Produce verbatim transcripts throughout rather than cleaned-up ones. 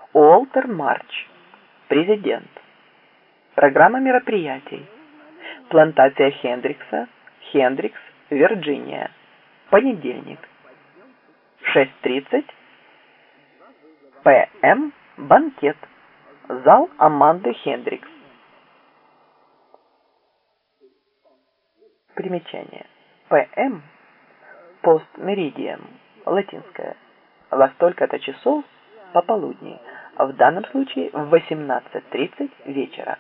Уолтер Марч, президент. Программа мероприятий. Плантация Хендрикса, Хендрикс, Вирджиния. Понедельник. шесть тридцать. П М. Банкет. Зал Аманды Хендрикс. Примечание. П М. Постмеридиан. Латинское. Во столько-то часов пополудни. В данном случае в восемнадцать тридцать вечера.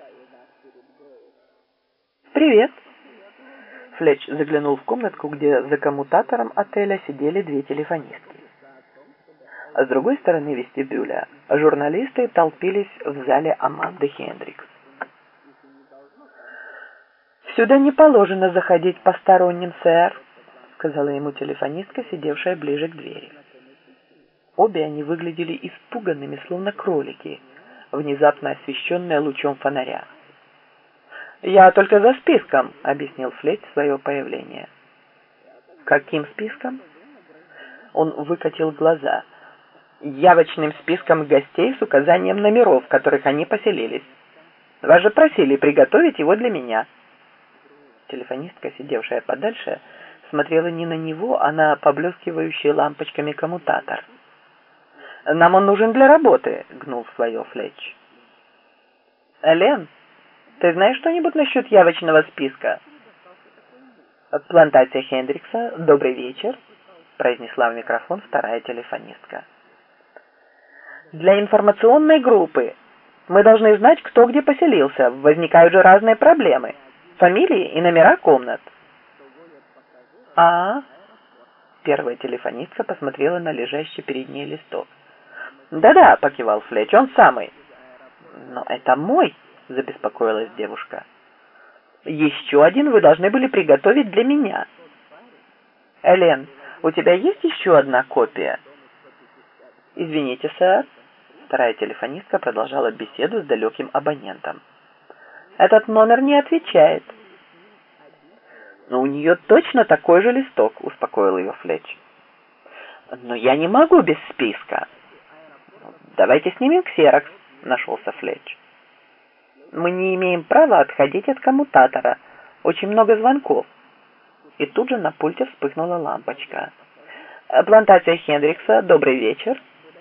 «Привет!» Флетч заглянул в комнатку, где за коммутатором отеля сидели две телефонистки. А с другой стороны вестибюля журналисты толпились в зале Аманды Хендрикс. «Сюда не положено заходить посторонним, сэр», — сказала ему телефонистка, сидевшая ближе к двери. Обе они выглядели испуганными, словно кролики, внезапно освещенные лучом фонаря. «Я только за списком», — объяснил Флетч свое появление. «Каким списком?» Он выкатил глаза. «Явочным списком гостей с указанием номеров, в которых они поселились. Вас же просили приготовить его для меня». Телефонистка, сидевшая подальше, смотрела не на него, а на поблескивающий лампочками коммутатор. «Нам он нужен для работы», — гнул свое Флетч. «Элен, ты знаешь что-нибудь насчет явочного списка?» «Плантация Хендрикса, добрый вечер», — произнесла в микрофон вторая телефонистка. «Для информационной группы. Мы должны знать, кто где поселился. Возникают же разные проблемы. Фамилии и номера комнат». «А?» — первая телефонистка посмотрела на лежащий перед ней листок. «Да-да», — покивал Флетч, — «он самый». «Но это мой», — забеспокоилась девушка. «Еще один вы должны были приготовить для меня». «Элен, у тебя есть еще одна копия?» «Извините, сэр». Вторая телефонистка продолжала беседу с далеким абонентом. «Этот номер не отвечает». «Но у нее точно такой же листок», — успокоил ее Флетч. «Но я не могу без списка». «Давайте снимем ксерокс», — нашелся Флетч. «Мы не имеем права отходить от коммутатора. Очень много звонков». И тут же на пульте вспыхнула лампочка. «Плантация Хендрикса, добрый вечер».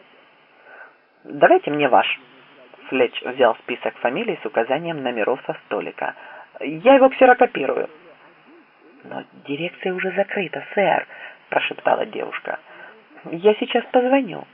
«Давайте мне ваш». Флетч взял список фамилий с указанием номеров со столика. «Я его ксерокопирую». «Но дирекция уже закрыта, сэр», — прошептала девушка. «Я сейчас позвоню».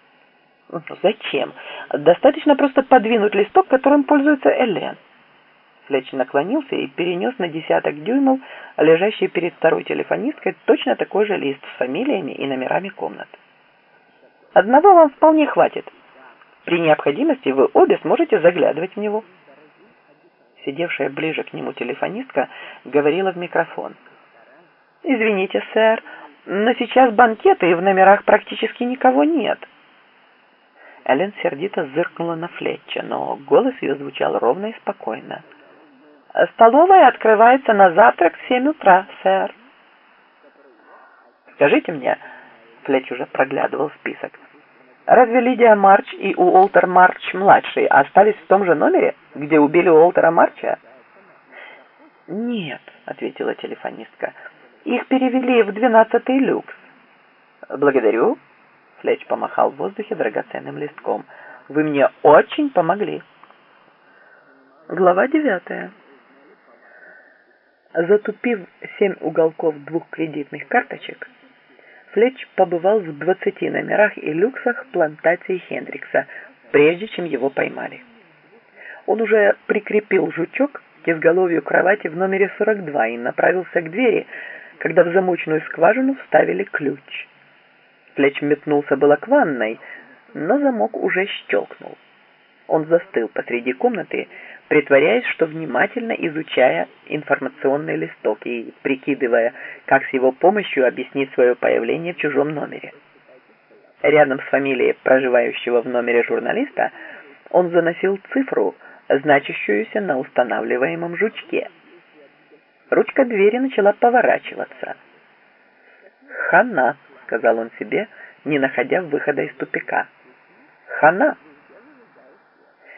«Зачем? Достаточно просто подвинуть листок, которым пользуется Элен». Флетч наклонился и перенес на десяток дюймов лежащий перед второй телефонисткой точно такой же лист с фамилиями и номерами комнат. «Одного вам вполне хватит. При необходимости вы обе сможете заглядывать в него». Сидевшая ближе к нему телефонистка говорила в микрофон. «Извините, сэр, но сейчас банкеты, и в номерах практически никого нет». Элен сердито зыркнула на Флетча, но голос ее звучал ровно и спокойно. «Столовая открывается на завтрак в семь утра, сэр». «Скажите мне», — Флетч уже проглядывал список, «разве Лидия Марч и Уолтер Марч-младший остались в том же номере, где убили Уолтера Марча?» «Нет», — ответила телефонистка, — «их перевели в двенадцатый люкс». «Благодарю». Флетч помахал в воздухе драгоценным листком. «Вы мне очень помогли». Глава девятая. Затупив семь уголков двух кредитных карточек, Флетч побывал в двадцати номерах и люксах плантации Хендрикса, прежде чем его поймали. Он уже прикрепил жучок к изголовью кровати в номере сорок два и направился к двери, когда в замочную скважину вставили ключ. Флетч метнулся было к ванной, но замок уже щелкнул. Он застыл посреди комнаты, притворяясь, что внимательно изучая информационный листок и прикидывая, как с его помощью объяснить свое появление в чужом номере. Рядом с фамилией проживающего в номере журналиста он заносил цифру, значащуюся на устанавливаемом жучке. Ручка двери начала поворачиваться. «Хана», — сказал он себе, не находя выхода из тупика. «Хана».